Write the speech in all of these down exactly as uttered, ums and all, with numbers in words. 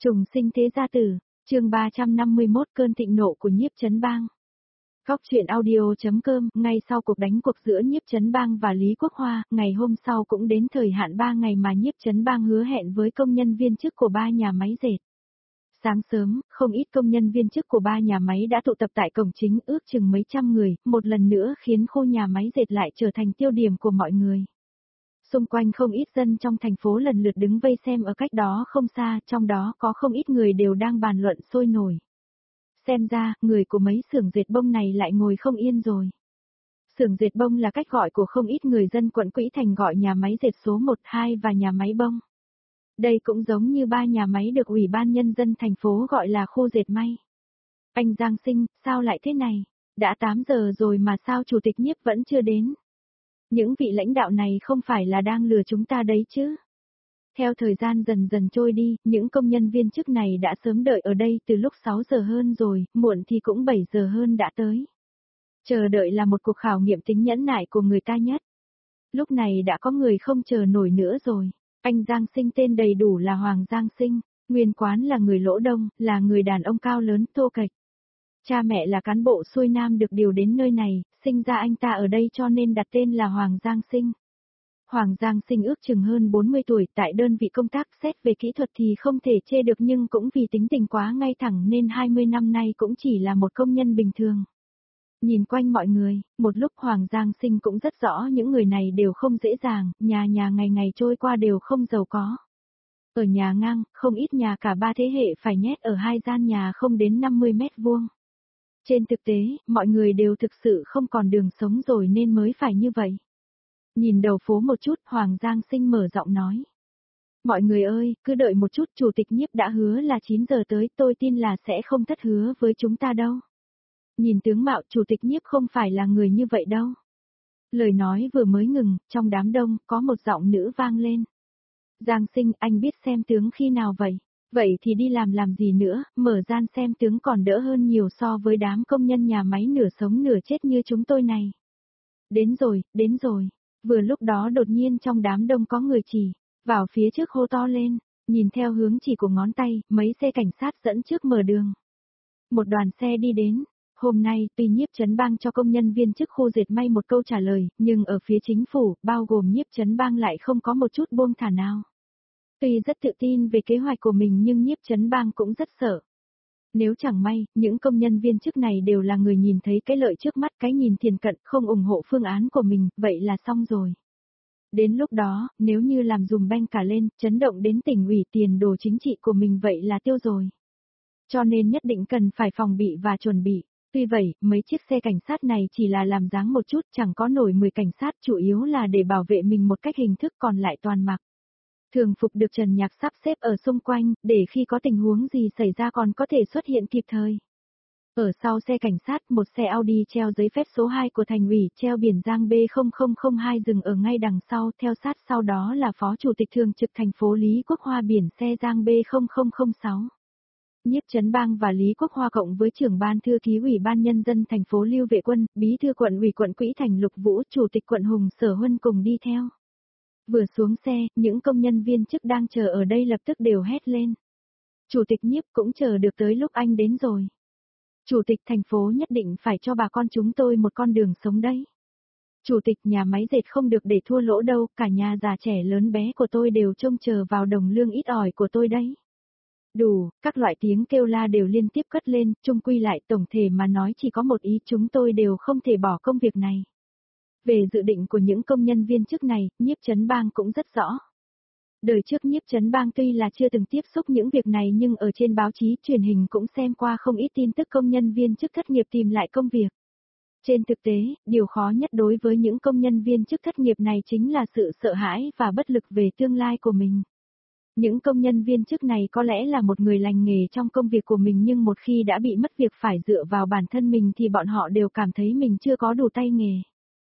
Trùng sinh thế gia tử, chương ba trăm năm mươi mốt cơn thịnh nộ của Nhiếp Chấn Bang. Góc truyện audio.com, ngay sau cuộc đánh cuộc giữa Nhiếp Chấn Bang và Lý Quốc Hoa, ngày hôm sau cũng đến thời hạn ba ngày mà Nhiếp Chấn Bang hứa hẹn với công nhân viên chức của ba nhà máy dệt. Sáng sớm, không ít công nhân viên chức của ba nhà máy đã tụ tập tại cổng chính ước chừng mấy trăm người, một lần nữa khiến khu nhà máy dệt lại trở thành tiêu điểm của mọi người. Xung quanh không ít dân trong thành phố lần lượt đứng vây xem ở cách đó không xa, trong đó có không ít người đều đang bàn luận sôi nổi. Xem ra, người của mấy xưởng dệt bông này lại ngồi không yên rồi. Xưởng dệt bông là cách gọi của không ít người dân quận Quỹ Thành gọi nhà máy dệt số một, hai và nhà máy bông. Đây cũng giống như ba nhà máy được Ủy ban Nhân dân thành phố gọi là khu dệt may. Anh Giang Sinh, sao lại thế này? Đã tám giờ rồi mà sao Chủ tịch Nhiếp vẫn chưa đến? Những vị lãnh đạo này không phải là đang lừa chúng ta đấy chứ? Theo thời gian dần dần trôi đi, những công nhân viên chức này đã sớm đợi ở đây từ lúc sáu giờ hơn rồi, muộn thì cũng bảy giờ hơn đã tới. Chờ đợi là một cuộc khảo nghiệm tính nhẫn nại của người ta nhất. Lúc này đã có người không chờ nổi nữa rồi. Anh Giang Sinh tên đầy đủ là Hoàng Giang Sinh, nguyên quán là người Lỗ Đông, là người đàn ông cao lớn, thô kệch. Cha mẹ là cán bộ xuôi Nam được điều đến nơi này, sinh ra anh ta ở đây cho nên đặt tên là Hoàng Giang Sinh. Hoàng Giang Sinh ước chừng hơn bốn mươi tuổi, tại đơn vị công tác xét về kỹ thuật thì không thể chê được, nhưng cũng vì tính tình quá ngay thẳng nên hai mươi năm nay cũng chỉ là một công nhân bình thường. Nhìn quanh mọi người, một lúc Hoàng Giang Sinh cũng rất rõ những người này đều không dễ dàng, nhà nhà ngày ngày trôi qua đều không giàu có. Ở nhà ngang, không ít nhà cả ba thế hệ phải nhét ở hai gian nhà không đến năm mươi mét vuông. Trên thực tế, mọi người đều thực sự không còn đường sống rồi nên mới phải như vậy. Nhìn đầu phố một chút, Hoàng Giang Sinh mở giọng nói. Mọi người ơi, cứ đợi một chút, Chủ tịch Nhiếp đã hứa là chín giờ tới, tôi tin là sẽ không thất hứa với chúng ta đâu. Nhìn tướng mạo, Chủ tịch Nhiếp không phải là người như vậy đâu. Lời nói vừa mới ngừng, trong đám đông, có một giọng nữ vang lên. Giang Sinh, anh biết xem tướng khi nào vậy? Vậy thì đi làm làm gì nữa, mở gian xem tướng còn đỡ hơn nhiều so với đám công nhân nhà máy nửa sống nửa chết như chúng tôi này. Đến rồi, đến rồi. Vừa lúc đó đột nhiên trong đám đông có người chỉ, vào phía trước hô to lên, nhìn theo hướng chỉ của ngón tay, mấy xe cảnh sát dẫn trước mở đường. Một đoàn xe đi đến. Hôm nay, tuy Nhiếp Chấn Bang cho công nhân viên chức khu dệt may một câu trả lời, nhưng ở phía chính phủ, bao gồm Nhiếp Chấn Bang lại không có một chút buông thả nào. Tuy rất tự tin về kế hoạch của mình nhưng Nhiếp Chấn Bang cũng rất sợ. Nếu chẳng may, những công nhân viên chức này đều là người nhìn thấy cái lợi trước mắt, cái nhìn thiền cận, không ủng hộ phương án của mình, vậy là xong rồi. Đến lúc đó, nếu như làm dùm beng cả lên, chấn động đến tỉnh ủy tiền đồ chính trị của mình vậy là tiêu rồi. Cho nên nhất định cần phải phòng bị và chuẩn bị. Tuy vậy, mấy chiếc xe cảnh sát này chỉ là làm dáng một chút, chẳng có nổi mười cảnh sát, chủ yếu là để bảo vệ mình một cách hình thức, còn lại toàn mặc. Thường phục được Trần Nhạc sắp xếp ở xung quanh, để khi có tình huống gì xảy ra còn có thể xuất hiện kịp thời. Ở sau xe cảnh sát, một xe Audi treo giấy phép số hai của thành ủy, treo biển Giang B không không không hai dừng ở ngay đằng sau, theo sát sau đó là Phó Chủ tịch Thường trực thành phố Lý Quốc Hoa biển xe Giang B không không không sáu. Nhiếp Chấn Bang và Lý Quốc Hoa cộng với trưởng ban thư ký Ủy ban Nhân dân thành phố Lưu Vệ Quân, bí thư quận ủy quận Quỹ Thành Lục Vũ, Chủ tịch quận Hùng Sở Huân cùng đi theo. Vừa xuống xe, những công nhân viên chức đang chờ ở đây lập tức đều hét lên. Chủ tịch Nhiếp cũng chờ được tới lúc anh đến rồi. Chủ tịch thành phố nhất định phải cho bà con chúng tôi một con đường sống đấy. Chủ tịch nhà máy dệt không được để thua lỗ đâu, cả nhà già trẻ lớn bé của tôi đều trông chờ vào đồng lương ít ỏi của tôi đấy. Đủ, các loại tiếng kêu la đều liên tiếp cất lên, chung quy lại tổng thể mà nói chỉ có một ý, chúng tôi đều không thể bỏ công việc này. Về dự định của những công nhân viên chức này, Nhiếp Chấn Bang cũng rất rõ. Đời trước Nhiếp Chấn Bang tuy là chưa từng tiếp xúc những việc này nhưng ở trên báo chí, truyền hình cũng xem qua không ít tin tức công nhân viên chức thất nghiệp tìm lại công việc. Trên thực tế, điều khó nhất đối với những công nhân viên chức thất nghiệp này chính là sự sợ hãi và bất lực về tương lai của mình. Những công nhân viên chức này có lẽ là một người lành nghề trong công việc của mình nhưng một khi đã bị mất việc phải dựa vào bản thân mình thì bọn họ đều cảm thấy mình chưa có đủ tay nghề.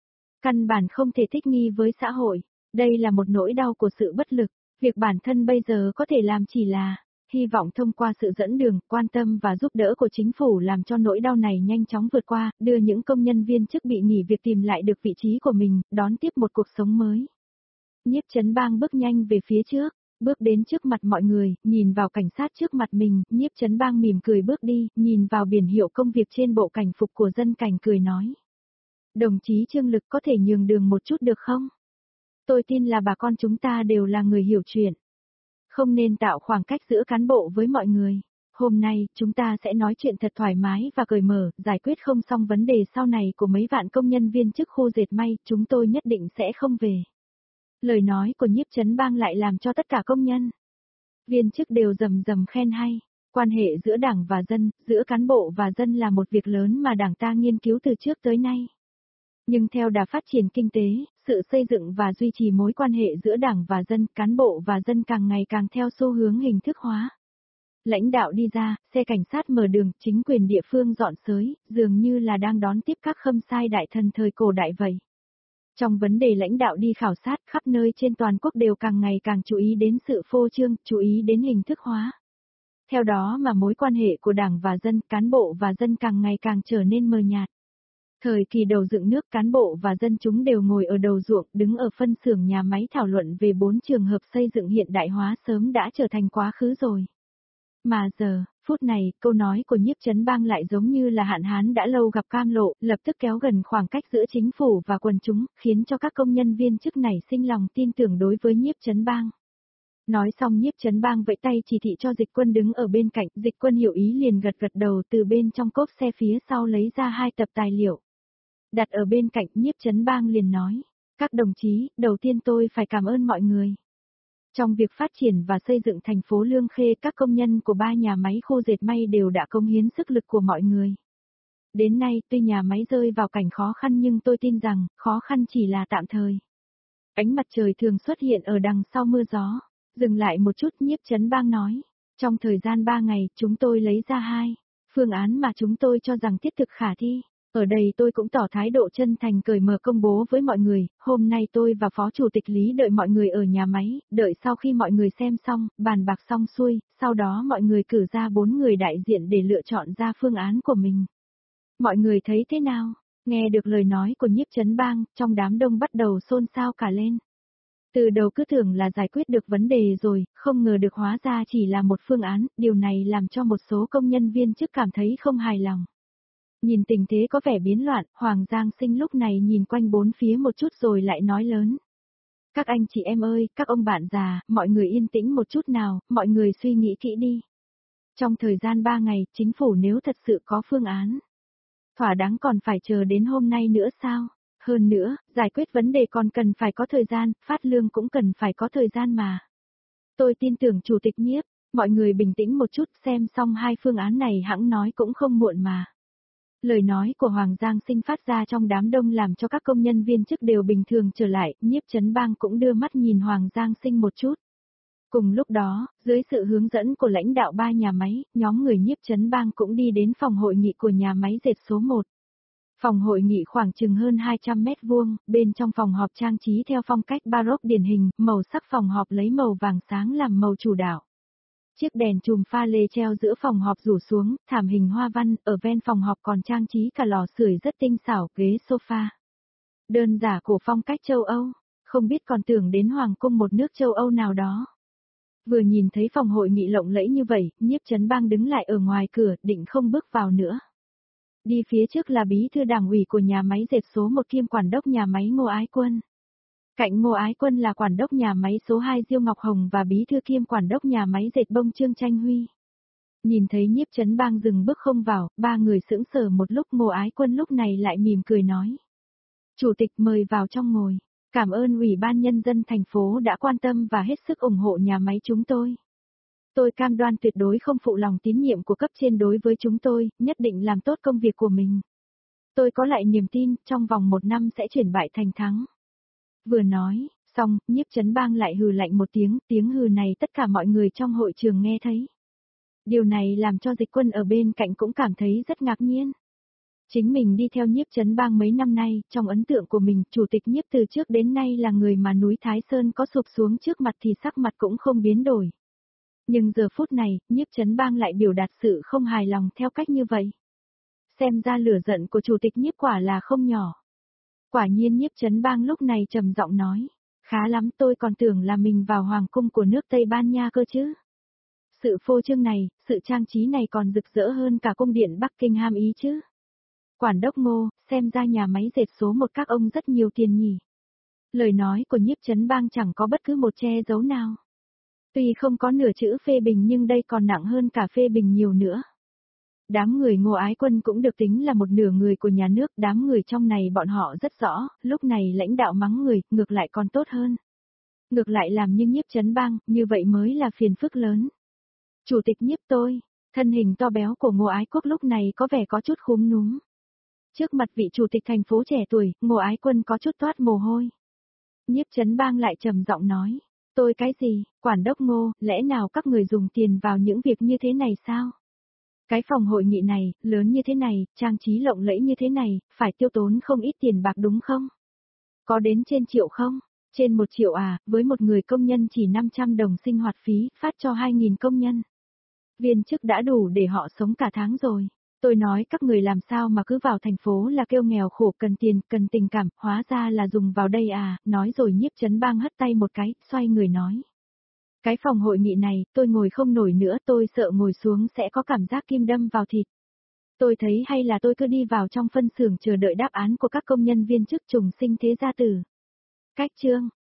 Căn bản không thể thích nghi với xã hội, đây là một nỗi đau của sự bất lực, việc bản thân bây giờ có thể làm chỉ là, hy vọng thông qua sự dẫn đường, quan tâm và giúp đỡ của chính phủ làm cho nỗi đau này nhanh chóng vượt qua, đưa những công nhân viên chức bị nghỉ việc tìm lại được vị trí của mình, đón tiếp một cuộc sống mới. Nhiếp Chấn Bang bước nhanh về phía trước. Bước đến trước mặt mọi người, nhìn vào cảnh sát trước mặt mình, Nhiếp Chấn Bang mỉm cười bước đi, nhìn vào biển hiệu công việc trên bộ cảnh phục của dân cảnh cười nói. Đồng chí Trương Lực có thể nhường đường một chút được không? Tôi tin là bà con chúng ta đều là người hiểu chuyện. Không nên tạo khoảng cách giữa cán bộ với mọi người. Hôm nay, chúng ta sẽ nói chuyện thật thoải mái và cởi mở, giải quyết không xong vấn đề sau này của mấy vạn công nhân viên chức khu dệt may, chúng tôi nhất định sẽ không về. Lời nói của Nhiếp Chấn Bang lại làm cho tất cả công nhân, viên chức đều rầm rầm khen hay. Quan hệ giữa đảng và dân, giữa cán bộ và dân là một việc lớn mà đảng ta nghiên cứu từ trước tới nay. Nhưng theo đà phát triển kinh tế, sự xây dựng và duy trì mối quan hệ giữa đảng và dân, cán bộ và dân càng ngày càng theo xu hướng hình thức hóa. Lãnh đạo đi ra, xe cảnh sát mở đường, chính quyền địa phương dọn xới, dường như là đang đón tiếp các khâm sai đại thần thời cổ đại vậy. Trong vấn đề lãnh đạo đi khảo sát, khắp nơi trên toàn quốc đều càng ngày càng chú ý đến sự phô trương, chú ý đến hình thức hóa. Theo đó mà mối quan hệ của đảng và dân, cán bộ và dân càng ngày càng trở nên mờ nhạt. Thời kỳ đầu dựng nước, cán bộ và dân chúng đều ngồi ở đầu ruộng, đứng ở phân xưởng nhà máy thảo luận về bốn trường hợp xây dựng hiện đại hóa sớm đã trở thành quá khứ rồi. Mà giờ, phút này, câu nói của Nhiếp Chấn Bang lại giống như là hạn hán đã lâu gặp cam lộ, lập tức kéo gần khoảng cách giữa chính phủ và quần chúng, khiến cho các công nhân viên chức này sinh lòng tin tưởng đối với Nhiếp Chấn Bang. Nói xong Nhiếp Chấn Bang vẫy tay chỉ thị cho Dịch Quân đứng ở bên cạnh, Dịch Quân hiểu ý liền gật gật đầu, từ bên trong cốp xe phía sau lấy ra hai tập tài liệu. Đặt ở bên cạnh, Nhiếp Chấn Bang liền nói, các đồng chí, đầu tiên tôi phải cảm ơn mọi người. Trong việc phát triển và xây dựng thành phố Lương Khê, các công nhân của ba nhà máy khu dệt may đều đã cống hiến sức lực của mọi người. Đến nay, tuy nhà máy rơi vào cảnh khó khăn nhưng tôi tin rằng, khó khăn chỉ là tạm thời. Ánh mặt trời thường xuất hiện ở đằng sau mưa gió. Dừng lại một chút, Nhiếp Chấn Bang nói. Trong thời gian ba ngày, chúng tôi lấy ra hai phương án mà chúng tôi cho rằng thiết thực khả thi. Ở đây tôi cũng tỏ thái độ chân thành cởi mở công bố với mọi người, hôm nay tôi và Phó Chủ tịch Lý đợi mọi người ở nhà máy, đợi sau khi mọi người xem xong, bàn bạc xong xuôi, sau đó mọi người cử ra bốn người đại diện để lựa chọn ra phương án của mình. Mọi người thấy thế nào? Nghe được lời nói của Nhiếp Chấn Bang, trong đám đông bắt đầu xôn xao cả lên. Từ đầu cứ tưởng là giải quyết được vấn đề rồi, không ngờ được hóa ra chỉ là một phương án, điều này làm cho một số công nhân viên chức cảm thấy không hài lòng. Nhìn tình thế có vẻ biến loạn, Hoàng Giang Sinh lúc này nhìn quanh bốn phía một chút rồi lại nói lớn. Các anh chị em ơi, các ông bạn già, mọi người yên tĩnh một chút nào, mọi người suy nghĩ kỹ đi. Trong thời gian ba ngày, chính phủ nếu thật sự có phương án, thỏa đáng còn phải chờ đến hôm nay nữa sao? Hơn nữa, giải quyết vấn đề còn cần phải có thời gian, phát lương cũng cần phải có thời gian mà. Tôi tin tưởng Chủ tịch Nhiếp, mọi người bình tĩnh một chút, xem xong hai phương án này hẵng nói cũng không muộn mà. Lời nói của Hoàng Giang Sinh phát ra trong đám đông làm cho các công nhân viên chức đều bình thường trở lại, Nhiếp Chấn Bang cũng đưa mắt nhìn Hoàng Giang Sinh một chút. Cùng lúc đó, dưới sự hướng dẫn của lãnh đạo ba nhà máy, nhóm người Nhiếp Chấn Bang cũng đi đến phòng hội nghị của nhà máy dệt số một. Phòng hội nghị khoảng chừng hơn hai trăm mét vuông, bên trong phòng họp trang trí theo phong cách Baroque điển hình, màu sắc phòng họp lấy màu vàng sáng làm màu chủ đạo. Chiếc đèn chùm pha lê treo giữa phòng họp rủ xuống, thảm hình hoa văn, ở ven phòng họp còn trang trí cả lò sưởi rất tinh xảo, ghế sofa. Đơn giản của phong cách châu Âu, không biết còn tưởng đến hoàng cung một nước châu Âu nào đó. Vừa nhìn thấy phòng hội nghị lộng lẫy như vậy, Nhiếp Chấn Bang đứng lại ở ngoài cửa, định không bước vào nữa. Đi phía trước là bí thư đảng ủy của nhà máy dệt số một kiêm quản đốc nhà máy Ngô Ái Quân. Cạnh Ngô Ái Quân là quản đốc nhà máy số hai Diêu Ngọc Hồng và bí thư kiêm quản đốc nhà máy dệt bông Trương Tranh Huy. Nhìn thấy Nhiếp Chấn Bang dừng bước không vào, ba người sững sờ một lúc, Ngô Ái Quân lúc này lại mỉm cười nói. Chủ tịch mời vào trong ngồi, cảm ơn Ủy ban Nhân dân thành phố đã quan tâm và hết sức ủng hộ nhà máy chúng tôi. Tôi cam đoan tuyệt đối không phụ lòng tín nhiệm của cấp trên đối với chúng tôi, nhất định làm tốt công việc của mình. Tôi có lại niềm tin, trong vòng một năm sẽ chuyển bại thành thắng. Vừa nói, xong, Nhiếp Chấn Bang lại hừ lạnh một tiếng, tiếng hừ này tất cả mọi người trong hội trường nghe thấy. Điều này làm cho Dịch Quân ở bên cạnh cũng cảm thấy rất ngạc nhiên. Chính mình đi theo Nhiếp Chấn Bang mấy năm nay, trong ấn tượng của mình, Chủ tịch Nhiếp từ trước đến nay là người mà núi Thái Sơn có sụp xuống trước mặt thì sắc mặt cũng không biến đổi. Nhưng giờ phút này, Nhiếp Chấn Bang lại biểu đạt sự không hài lòng theo cách như vậy. Xem ra lửa giận của Chủ tịch Nhiếp quả là không nhỏ. Quả nhiên Nhiếp Chấn Bang lúc này trầm giọng nói, Khá lắm, tôi còn tưởng là mình vào hoàng cung của nước Tây Ban Nha cơ chứ. Sự phô trương này, sự trang trí này còn rực rỡ hơn cả cung điện Bắc Kinh ham ý chứ. Quản đốc Ngô, xem ra nhà máy dệt số một các ông rất nhiều tiền nhỉ. Lời nói của Nhiếp Chấn Bang chẳng có bất cứ một che giấu nào. Tuy không có nửa chữ phê bình nhưng đây còn nặng hơn cả phê bình nhiều nữa. Đám người Ngô Ái Quân cũng được tính là một nửa người của nhà nước, đám người trong này bọn họ rất rõ, lúc này lãnh đạo mắng người, ngược lại còn tốt hơn. Ngược lại làm như Nhiếp Chấn Bang, như vậy mới là phiền phức lớn. Chủ tịch Nhiếp tôi, thân hình to béo của Ngô Ái Quốc lúc này có vẻ có chút khúm núm. Trước mặt vị chủ tịch thành phố trẻ tuổi, Ngô Ái Quân có chút toát mồ hôi. Nhiếp Chấn Bang lại trầm giọng nói, tôi cái gì, quản đốc Ngô, lẽ nào các người dùng tiền vào những việc như thế này sao? Cái phòng hội nghị này, lớn như thế này, trang trí lộng lẫy như thế này, phải tiêu tốn không ít tiền bạc đúng không? Có đến trên triệu không? Trên một triệu à, với một người công nhân chỉ năm trăm đồng sinh hoạt phí, phát cho hai nghìn công nhân. Viên chức đã đủ để họ sống cả tháng rồi. Tôi nói các người làm sao mà cứ vào thành phố là kêu nghèo khổ cần tiền, cần tình cảm, hóa ra là dùng vào đây à, nói rồi Nhiếp Chấn Bang hất tay một cái, xoay người nói. Cái phòng hội nghị này, tôi ngồi không nổi nữa, tôi sợ ngồi xuống sẽ có cảm giác kim đâm vào thịt. Tôi thấy hay là tôi cứ đi vào trong phân xưởng chờ đợi đáp án của các công nhân viên chức trùng sinh thế gia tử. Cách chương,